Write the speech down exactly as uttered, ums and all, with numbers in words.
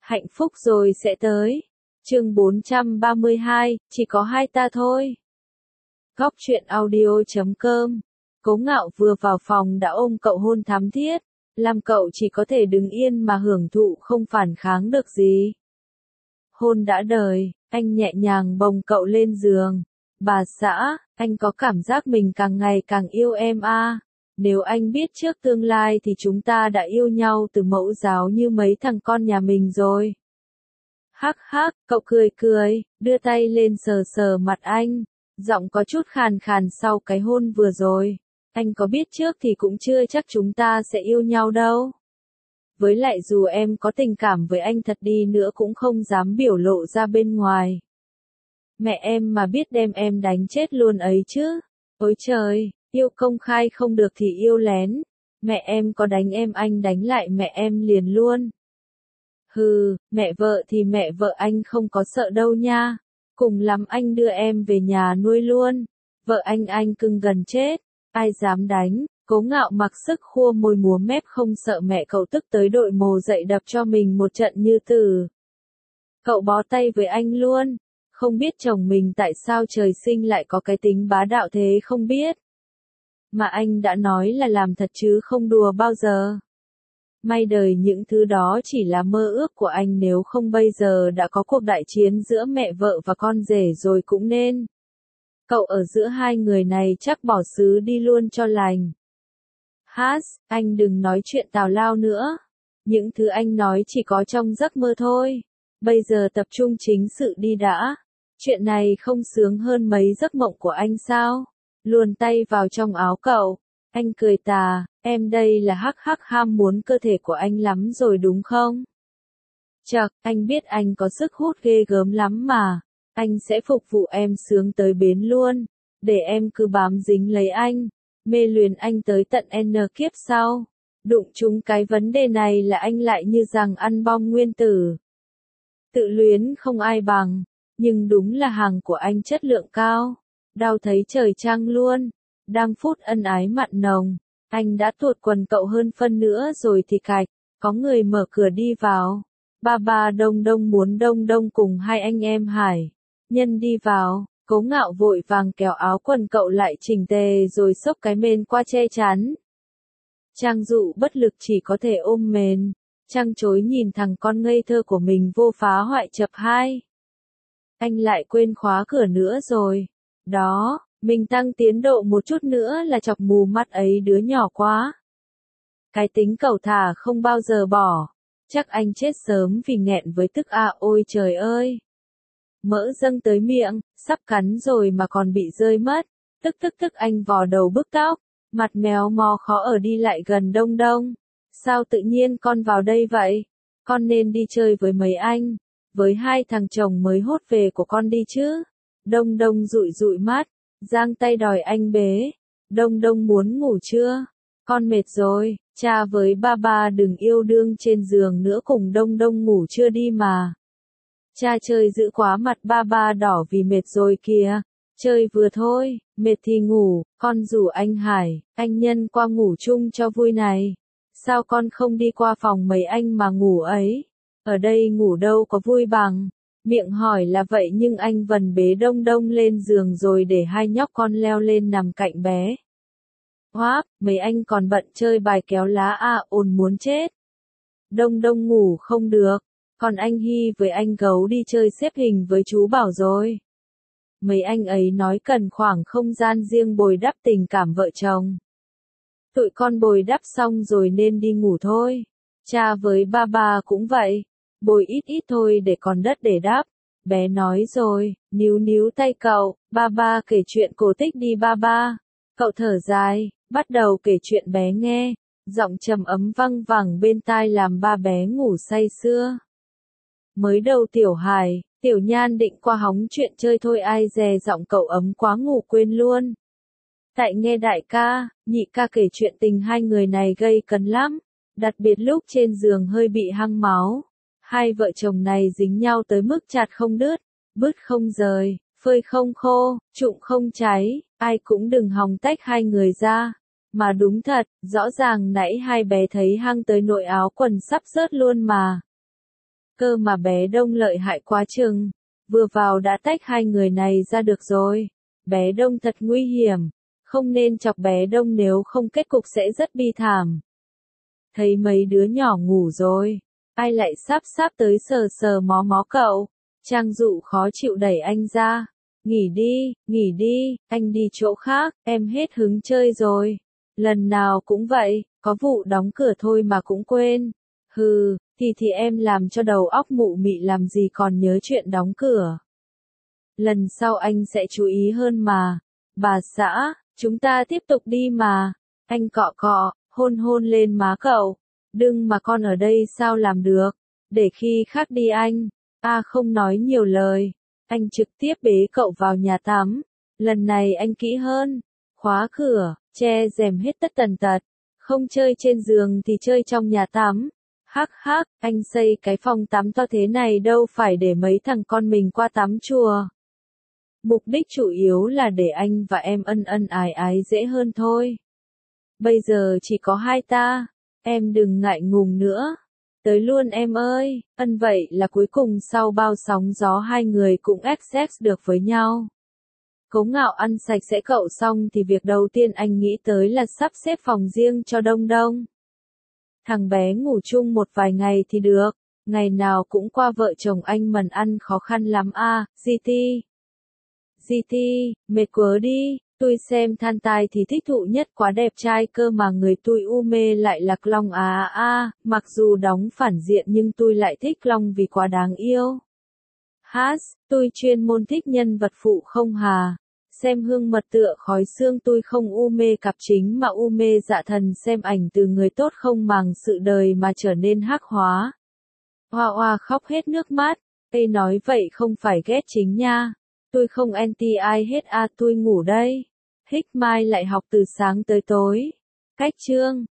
Hạnh phúc rồi sẽ tới. Chương bốn trăm ba mươi hai, chỉ có hai ta thôi. Góc truyện audio chấm com. Cố Ngạo vừa vào phòng đã ôm cậu hôn thắm thiết, làm cậu chỉ có thể đứng yên mà hưởng thụ không phản kháng được gì. Hôn đã đời, anh nhẹ nhàng bồng cậu lên giường. Bà xã, anh có cảm giác mình càng ngày càng yêu em à. Nếu anh biết trước tương lai thì chúng ta đã yêu nhau từ mẫu giáo như mấy thằng con nhà mình rồi. Hắc hắc, cậu cười cười, đưa tay lên sờ sờ mặt anh, giọng có chút khàn khàn sau cái hôn vừa rồi. Anh có biết trước thì cũng chưa chắc chúng ta sẽ yêu nhau đâu. Với lại dù em có tình cảm với anh thật đi nữa cũng không dám biểu lộ ra bên ngoài. Mẹ em mà biết đem em đánh chết luôn ấy chứ. Ôi trời, yêu công khai không được thì yêu lén. Mẹ em có đánh em anh đánh lại mẹ em liền luôn. Hừ, mẹ vợ thì mẹ vợ anh không có sợ đâu nha. Cùng lắm anh đưa em về nhà nuôi luôn. Vợ anh anh cưng gần chết. Ai dám đánh. Cố Ngạo mặc sức khua môi múa mép không sợ mẹ cậu tức tới đội mồ dậy đập cho mình một trận như tử. Cậu bó tay với anh luôn. Không biết chồng mình tại sao trời sinh lại có cái tính bá đạo thế không biết. Mà anh đã nói là làm thật chứ không đùa bao giờ. May đời những thứ đó chỉ là mơ ước của anh, nếu không bây giờ đã có cuộc đại chiến giữa mẹ vợ và con rể rồi cũng nên. Cậu ở giữa hai người này chắc bỏ xứ đi luôn cho lành. Hát, anh đừng nói chuyện tào lao nữa. Những thứ anh nói chỉ có trong giấc mơ thôi. Bây giờ tập trung chính sự đi đã. Chuyện này không sướng hơn mấy giấc mộng của anh sao? Luồn tay vào trong áo cậu. Anh cười tà, em đây là hắc hắc ham muốn cơ thể của anh lắm rồi đúng không? Chậc, anh biết anh có sức hút ghê gớm lắm mà. Anh sẽ phục vụ em sướng tới bến luôn. Để em cứ bám dính lấy anh. Mê luyến anh tới tận N kiếp sau. Đụng trúng cái vấn đề này là anh lại như rằng ăn bom nguyên tử. Tự luyến không ai bằng. Nhưng đúng là hàng của anh chất lượng cao. Đau thấy trời trăng luôn. Đang phút ân ái mặn nồng. Anh đã tuột quần cậu hơn phân nữa rồi thì cạch. Có người mở cửa đi vào. Ba ba Đông Đông muốn Đông Đông cùng hai anh em Hải Nhân đi vào. Cố Ngạo vội vàng kéo áo quần cậu lại chỉnh tề rồi xốc cái mền qua che chắn. Trang Dụ bất lực chỉ có thể ôm mền. Trang chối nhìn thằng con ngây thơ của mình vô phá hoại chập hai. Anh lại quên khóa cửa nữa rồi. Đó, mình tăng tiến độ một chút nữa là chọc mù mắt ấy đứa nhỏ quá. Cái tính cẩu thả không bao giờ bỏ. Chắc anh chết sớm vì nghẹn với tức à, ôi trời ơi. Mỡ dâng tới miệng, sắp cắn rồi mà còn bị rơi mất. Tức tức tức anh vò đầu bứt tóc, mặt méo mó khó ở đi lại gần Đông Đông. Sao tự nhiên con vào đây vậy? Con nên đi chơi với mấy anh, với hai thằng chồng mới hốt về của con đi chứ. Đông Đông dụi dụi mắt, giang tay đòi anh bế. Đông Đông muốn ngủ chưa? Con mệt rồi, cha với ba ba đừng yêu đương trên giường nữa, cùng Đông Đông ngủ chưa đi mà. Cha chơi dữ quá, mặt ba ba đỏ vì mệt rồi kìa. Chơi vừa thôi, mệt thì ngủ, con rủ anh Hải, anh Nhân qua ngủ chung cho vui này. Sao con không đi qua phòng mấy anh mà ngủ ấy? Ở đây ngủ đâu có vui bằng. Miệng hỏi là vậy nhưng anh vần bế Đông Đông lên giường rồi để hai nhóc con leo lên nằm cạnh bé. Hoáp, mấy anh còn bận chơi bài kéo lá à, ồn muốn chết. Đông Đông ngủ không được. Còn anh Hy với anh Gấu đi chơi xếp hình với chú Bảo rồi. Mấy anh ấy nói cần khoảng không gian riêng bồi đắp tình cảm vợ chồng. Tụi con bồi đắp xong rồi nên đi ngủ thôi. Cha với ba ba cũng vậy. Bồi ít ít thôi để còn đất để đắp. Bé nói rồi, níu níu tay cậu, ba ba kể chuyện cổ tích đi ba ba. Cậu thở dài, bắt đầu kể chuyện bé nghe. Giọng trầm ấm văng vẳng bên tai làm ba bé ngủ say sưa. Mới đầu Tiểu Hải, Tiểu Nhan định qua hóng chuyện chơi thôi, ai dè giọng cậu ấm quá ngủ quên luôn. Tại nghe đại ca, nhị ca kể chuyện tình hai người này gây cấn lắm, đặc biệt lúc trên giường hơi bị hăng máu. Hai vợ chồng này dính nhau tới mức chặt không đứt, bứt không rời, phơi không khô, trụng không cháy, ai cũng đừng hòng tách hai người ra. Mà đúng thật, rõ ràng nãy hai bé thấy hăng tới nội áo quần sắp rớt luôn mà. Cơ mà bé Đông lợi hại quá chừng, vừa vào đã tách hai người này ra được rồi. Bé Đông thật nguy hiểm, không nên chọc bé Đông nếu không kết cục sẽ rất bi thảm. Thấy mấy đứa nhỏ ngủ rồi, ai lại sắp sắp tới sờ sờ mó mó cậu. Trang Dụ khó chịu đẩy anh ra. Nghỉ đi, nghỉ đi, anh đi chỗ khác, em hết hứng chơi rồi. Lần nào cũng vậy, có vụ đóng cửa thôi mà cũng quên. Hừ, thì thì em làm cho đầu óc mụ mị làm gì còn nhớ chuyện đóng cửa. Lần sau anh sẽ chú ý hơn mà. Bà xã, chúng ta tiếp tục đi mà. Anh cọ cọ, hôn hôn lên má cậu. Đừng mà con ở đây sao làm được. Để khi khác đi anh. A không nói nhiều lời. Anh trực tiếp bế cậu vào nhà tắm. Lần này anh kỹ hơn. Khóa cửa, che rèm hết tất tần tật. Không chơi trên giường thì chơi trong nhà tắm. Hắc hắc, anh xây cái phòng tắm to thế này đâu phải để mấy thằng con mình qua tắm chùa. Mục đích chủ yếu là để anh và em ân ân ái ái dễ hơn thôi. Bây giờ chỉ có hai ta, em đừng ngại ngùng nữa. Tới luôn em ơi, ân vậy là cuối cùng sau bao sóng gió hai người cũng sex được với nhau. Cố Ngạo ăn sạch sẽ cậu xong thì việc đầu tiên anh nghĩ tới là sắp xếp phòng riêng cho Đông Đông. Thằng bé ngủ chung một vài ngày thì được, ngày nào cũng qua vợ chồng anh mần ăn khó khăn lắm à, giê tê. giê tê, mệt quá đi, tôi xem than tai thì thích thụ nhất quá đẹp trai cơ mà người tôi u mê lại là Long à à, mặc dù đóng phản diện nhưng tôi lại thích Long vì quá đáng yêu. Hát, tôi chuyên môn thích nhân vật phụ không hà. Xem hương mật tựa khói xương tôi không u mê cặp chính mà u mê dạ thần xem ảnh từ người tốt không màng sự đời mà trở nên hắc hóa. Hoa hoa khóc hết nước mắt, Ê nói vậy không phải ghét chính nha. Tôi không anti ai hết à tôi ngủ đây. Hích Mai lại học từ sáng tới tối. Cách chương.